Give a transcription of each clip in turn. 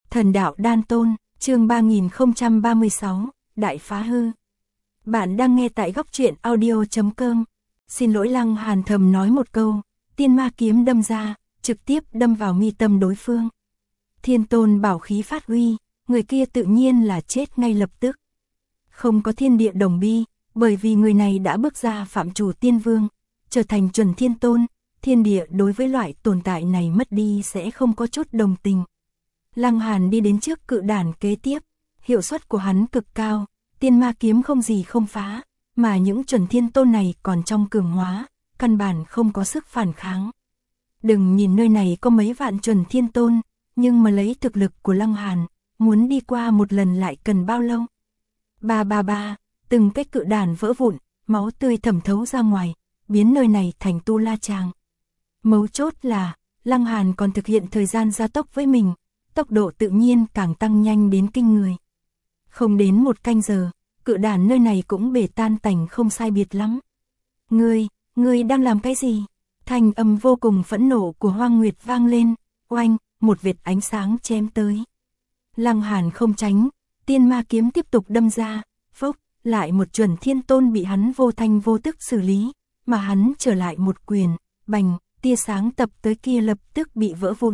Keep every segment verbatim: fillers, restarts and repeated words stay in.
Thần đạo đan tôn, chương ba nghìn không trăm ba mươi sáu, Đại phá hư. Bạn đang nghe tại góc truyện audio chấm com. Xin lỗi, Lăng Hàn thầm nói một câu, tiên ma kiếm đâm ra, trực tiếp đâm vào mi tâm đối phương. Thiên tôn bảo khí phát huy, người kia tự nhiên là chết ngay lập tức. Không có thiên địa đồng bi, bởi vì người này đã bước ra phạm chủ tiên vương, trở thành chuẩn thiên tôn, thiên địa đối với loại tồn tại này mất đi sẽ không có chút đồng tình. Lăng Hàn đi đến trước cự đản kế tiếp, hiệu suất của hắn cực cao, tiên ma kiếm không gì không phá, mà những chuẩn thiên tôn này còn trong cường hóa, căn bản không có sức phản kháng. Đừng nhìn nơi này có mấy vạn chuẩn thiên tôn, nhưng mà lấy thực lực của Lăng Hàn, muốn đi qua một lần lại cần bao lâu? Ba ba ba, từng cái cự đản vỡ vụn, máu tươi thẩm thấu ra ngoài, biến nơi này thành tu la tràng. Mấu chốt là, Lăng Hàn còn thực hiện thời gian gia tốc với mình, tốc độ tự nhiên càng tăng nhanh đến kinh người. Không đến một canh giờ, cự đản nơi này cũng bể tan tành không sai biệt lắm. Ngươi, ngươi đang làm cái gì? Thanh âm vô cùng phẫn nộ của Hoang Nguyệt vang lên, oanh, một vệt ánh sáng chém tới. Lăng Hàn không tránh, tiên ma kiếm tiếp tục đâm ra, phốc, lại một chuẩn thiên tôn bị hắn vô thanh vô tức xử lý, mà hắn trở lại một quyền, bành, tia sáng tập tới kia lập tức bị vỡ vụn.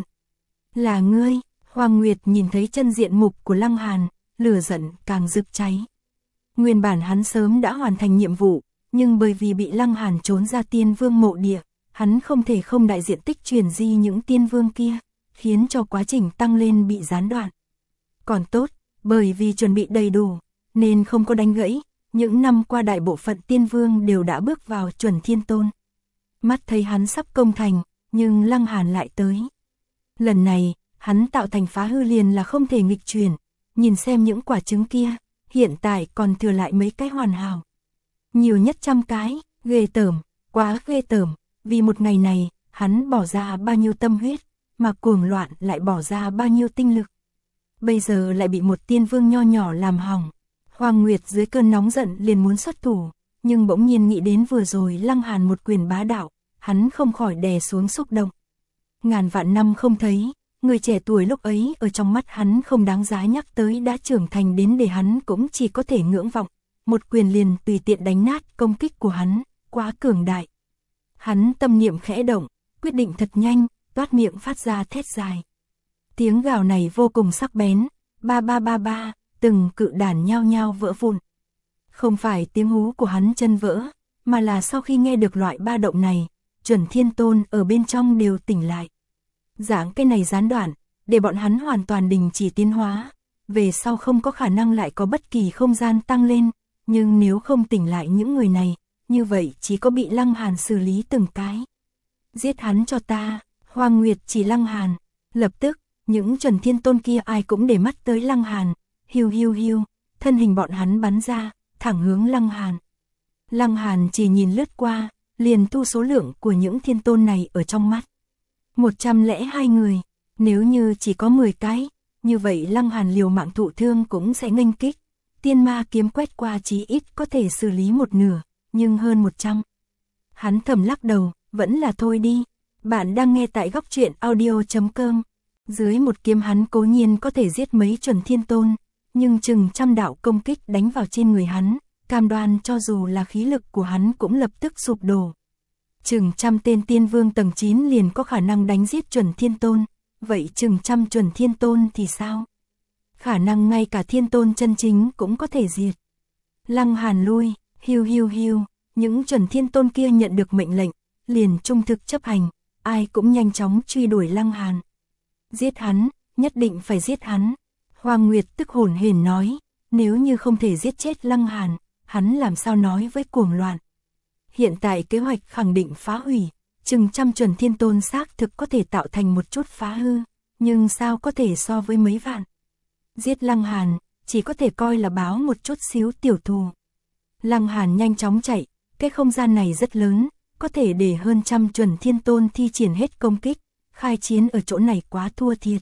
Là ngươi? Hoang Nguyệt nhìn thấy chân diện mục của Lăng Hàn, lửa giận càng rực cháy. Nguyên bản hắn sớm đã hoàn thành nhiệm vụ, nhưng bởi vì bị Lăng Hàn trốn ra tiên vương mộ địa, hắn không thể không đại diện tích truyền di những tiên vương kia, khiến cho quá trình tăng lên bị gián đoạn. Còn tốt, bởi vì chuẩn bị đầy đủ, nên không có đánh gãy, những năm qua đại bộ phận tiên vương đều đã bước vào chuẩn thiên tôn. Mắt thấy hắn sắp công thành, nhưng Lăng Hàn lại tới. Lần này, hắn tạo thành phá hư liền là không thể nghịch chuyển, nhìn xem những quả trứng kia, hiện tại còn thừa lại mấy cái hoàn hảo. Nhiều nhất trăm cái, ghê tởm, quá ghê tởm, vì một ngày này, hắn bỏ ra bao nhiêu tâm huyết, mà cuồng loạn lại bỏ ra bao nhiêu tinh lực. Bây giờ lại bị một tiên vương nho nhỏ làm hỏng. Hoang Nguyệt dưới cơn nóng giận liền muốn xuất thủ, nhưng bỗng nhiên nghĩ đến vừa rồi Lăng Hàn một quyền bá đạo, hắn không khỏi đè xuống xúc động. Ngàn vạn năm không thấy, người trẻ tuổi lúc ấy ở trong mắt hắn không đáng giá nhắc tới đã trưởng thành đến để hắn cũng chỉ có thể ngưỡng vọng, một quyền liền tùy tiện đánh nát công kích của hắn, quá cường đại. Hắn tâm niệm khẽ động, quyết định thật nhanh, toát miệng phát ra thét dài. Tiếng gào này vô cùng sắc bén, ba ba ba ba, từng cự đản nhao nhao vỡ vụn. Không phải tiếng hú của hắn chân vỡ, mà là sau khi nghe được loại ba động này, chuẩn thiên tôn ở bên trong đều tỉnh lại. Giảng cái này gián đoạn, để bọn hắn hoàn toàn đình chỉ tiến hóa, về sau không có khả năng lại có bất kỳ không gian tăng lên, nhưng nếu không tỉnh lại những người này, như vậy chỉ có bị Lăng Hàn xử lý từng cái. Giết hắn cho ta, Hoang Nguyệt chỉ Lăng Hàn, lập tức, những chuẩn thiên tôn kia ai cũng để mắt tới Lăng Hàn, hiu hiu hiu, thân hình bọn hắn bắn ra, thẳng hướng Lăng Hàn. Lăng Hàn chỉ nhìn lướt qua, liền thu số lượng của những thiên tôn này ở trong mắt. một trăm lẻ hai người, nếu như chỉ có mười cái, như vậy Lăng Hàn liều mạng thụ thương cũng sẽ nghênh kích. Tiên ma kiếm quét qua chí ít có thể xử lý một nửa, nhưng hơn một trăm. Hắn thầm lắc đầu, vẫn là thôi đi. Bạn đang nghe tại góc truyện audio chấm com. Dưới một kiếm hắn cố nhiên có thể giết mấy chuẩn thiên tôn, nhưng chừng trăm đạo công kích đánh vào trên người hắn, cam đoan cho dù là khí lực của hắn cũng lập tức sụp đổ. Chừng trăm tên tiên vương tầng chín liền có khả năng đánh giết chuẩn thiên tôn, vậy chừng trăm chuẩn thiên tôn thì sao? Khả năng ngay cả thiên tôn chân chính cũng có thể diệt. Lăng Hàn lui, hiu hiu hiu, những chuẩn thiên tôn kia nhận được mệnh lệnh, liền trung thực chấp hành, ai cũng nhanh chóng truy đuổi Lăng Hàn. Giết hắn, nhất định phải giết hắn. Hoang Nguyệt tức hổn hển nói, nếu như không thể giết chết Lăng Hàn, hắn làm sao nói với cuồng loạn. Hiện tại kế hoạch khẳng định phá hủy, chừng trăm chuẩn thiên tôn xác thực có thể tạo thành một chút phá hư, nhưng sao có thể so với mấy vạn. Giết Lăng Hàn, chỉ có thể coi là báo một chút xíu tiểu thù. Lăng Hàn nhanh chóng chạy, cái không gian này rất lớn, có thể để hơn trăm chuẩn thiên tôn thi triển hết công kích, khai chiến ở chỗ này quá thua thiệt.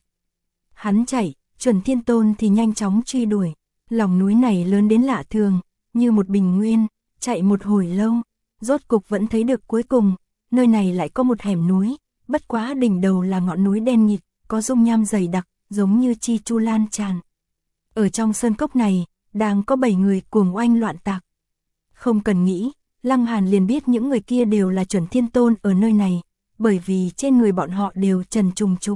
Hắn chạy, chuẩn thiên tôn thì nhanh chóng truy đuổi, lòng núi này lớn đến lạ thường, như một bình nguyên, chạy một hồi lâu, rốt cục vẫn thấy được cuối cùng, nơi này lại có một hẻm núi, bất quá đỉnh đầu là ngọn núi đen nghịt, có dung nham dày đặc, giống như chi chu lan tràn. Ở trong sơn cốc này, đang có bảy người cuồng oanh loạn tạc. Không cần nghĩ, Lăng Hàn liền biết những người kia đều là Chuẩn Thiên Tôn ở nơi này, bởi vì trên người bọn họ đều trần trùng trục.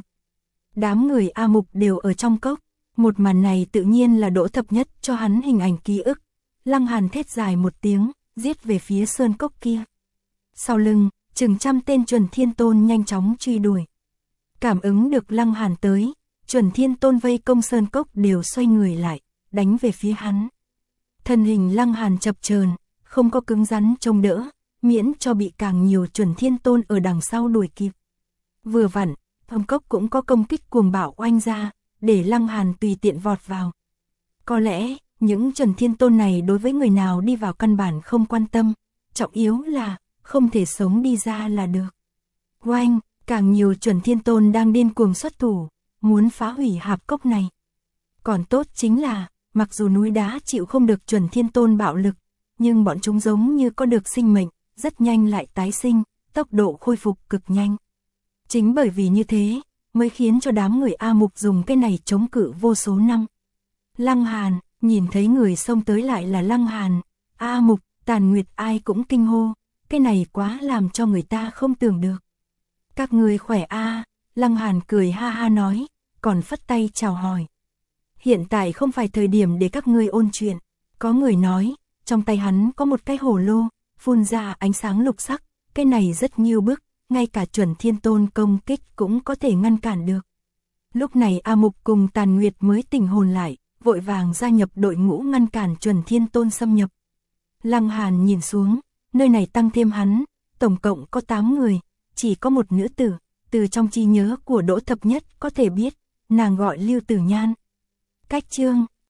Đám người A Mục đều ở trong cốc, một màn này tự nhiên là Đỗ Thập Nhất cho hắn hình ảnh ký ức. Lăng Hàn thét dài một tiếng, giết về phía sơn cốc kia. Sau lưng, chừng trăm tên Chuẩn Thiên Tôn nhanh chóng truy đuổi. Cảm ứng được Lăng Hàn tới, Chuẩn Thiên Tôn vây công sơn cốc đều xoay người lại, đánh về phía hắn. Thân hình Lăng Hàn chập chờn, không có cứng rắn chống đỡ, miễn cho bị càng nhiều Chuẩn Thiên Tôn ở đằng sau đuổi kịp. Vừa vặn, Thâm Cốc cũng có công kích cuồng bạo oanh ra, để Lăng Hàn tùy tiện vọt vào. Có lẽ, những Chuẩn Thiên Tôn này đối với người nào đi vào căn bản không quan tâm, trọng yếu là không thể sống đi ra là được. Oanh, càng nhiều Chuẩn Thiên Tôn đang điên cuồng xuất thủ, muốn phá hủy hạp cốc này. Còn tốt chính là, mặc dù núi đá chịu không được Chuẩn Thiên Tôn bạo lực, nhưng bọn chúng giống như có được sinh mệnh, rất nhanh lại tái sinh, tốc độ khôi phục cực nhanh. Chính bởi vì như thế, mới khiến cho đám người A Mục dùng cái này chống cự vô số năm. Lăng Hàn, nhìn thấy người xông tới lại là Lăng Hàn, A Mục, Tàn Nguyệt ai cũng kinh hô, cái này quá làm cho người ta không tưởng được. Các người khỏe a? Lăng Hàn cười ha ha nói, còn phất tay chào hỏi. Hiện tại không phải thời điểm để các ngươi ôn chuyện. Có người nói, trong tay hắn có một cái hồ lô, phun ra ánh sáng lục sắc, cái này rất nghiêu bức, ngay cả Chuẩn Thiên Tôn công kích cũng có thể ngăn cản được. Lúc này A Mục cùng Tàn Nguyệt mới tỉnh hồn lại, vội vàng gia nhập đội ngũ ngăn cản Chuẩn Thiên Tôn xâm nhập. Lăng Hàn nhìn xuống, nơi này tăng thêm hắn, tổng cộng có tám người, chỉ có một nữ tử, từ trong trí nhớ của Đỗ Thập Nhất có thể biết, nàng gọi Lưu Tử Nhan. Cách chương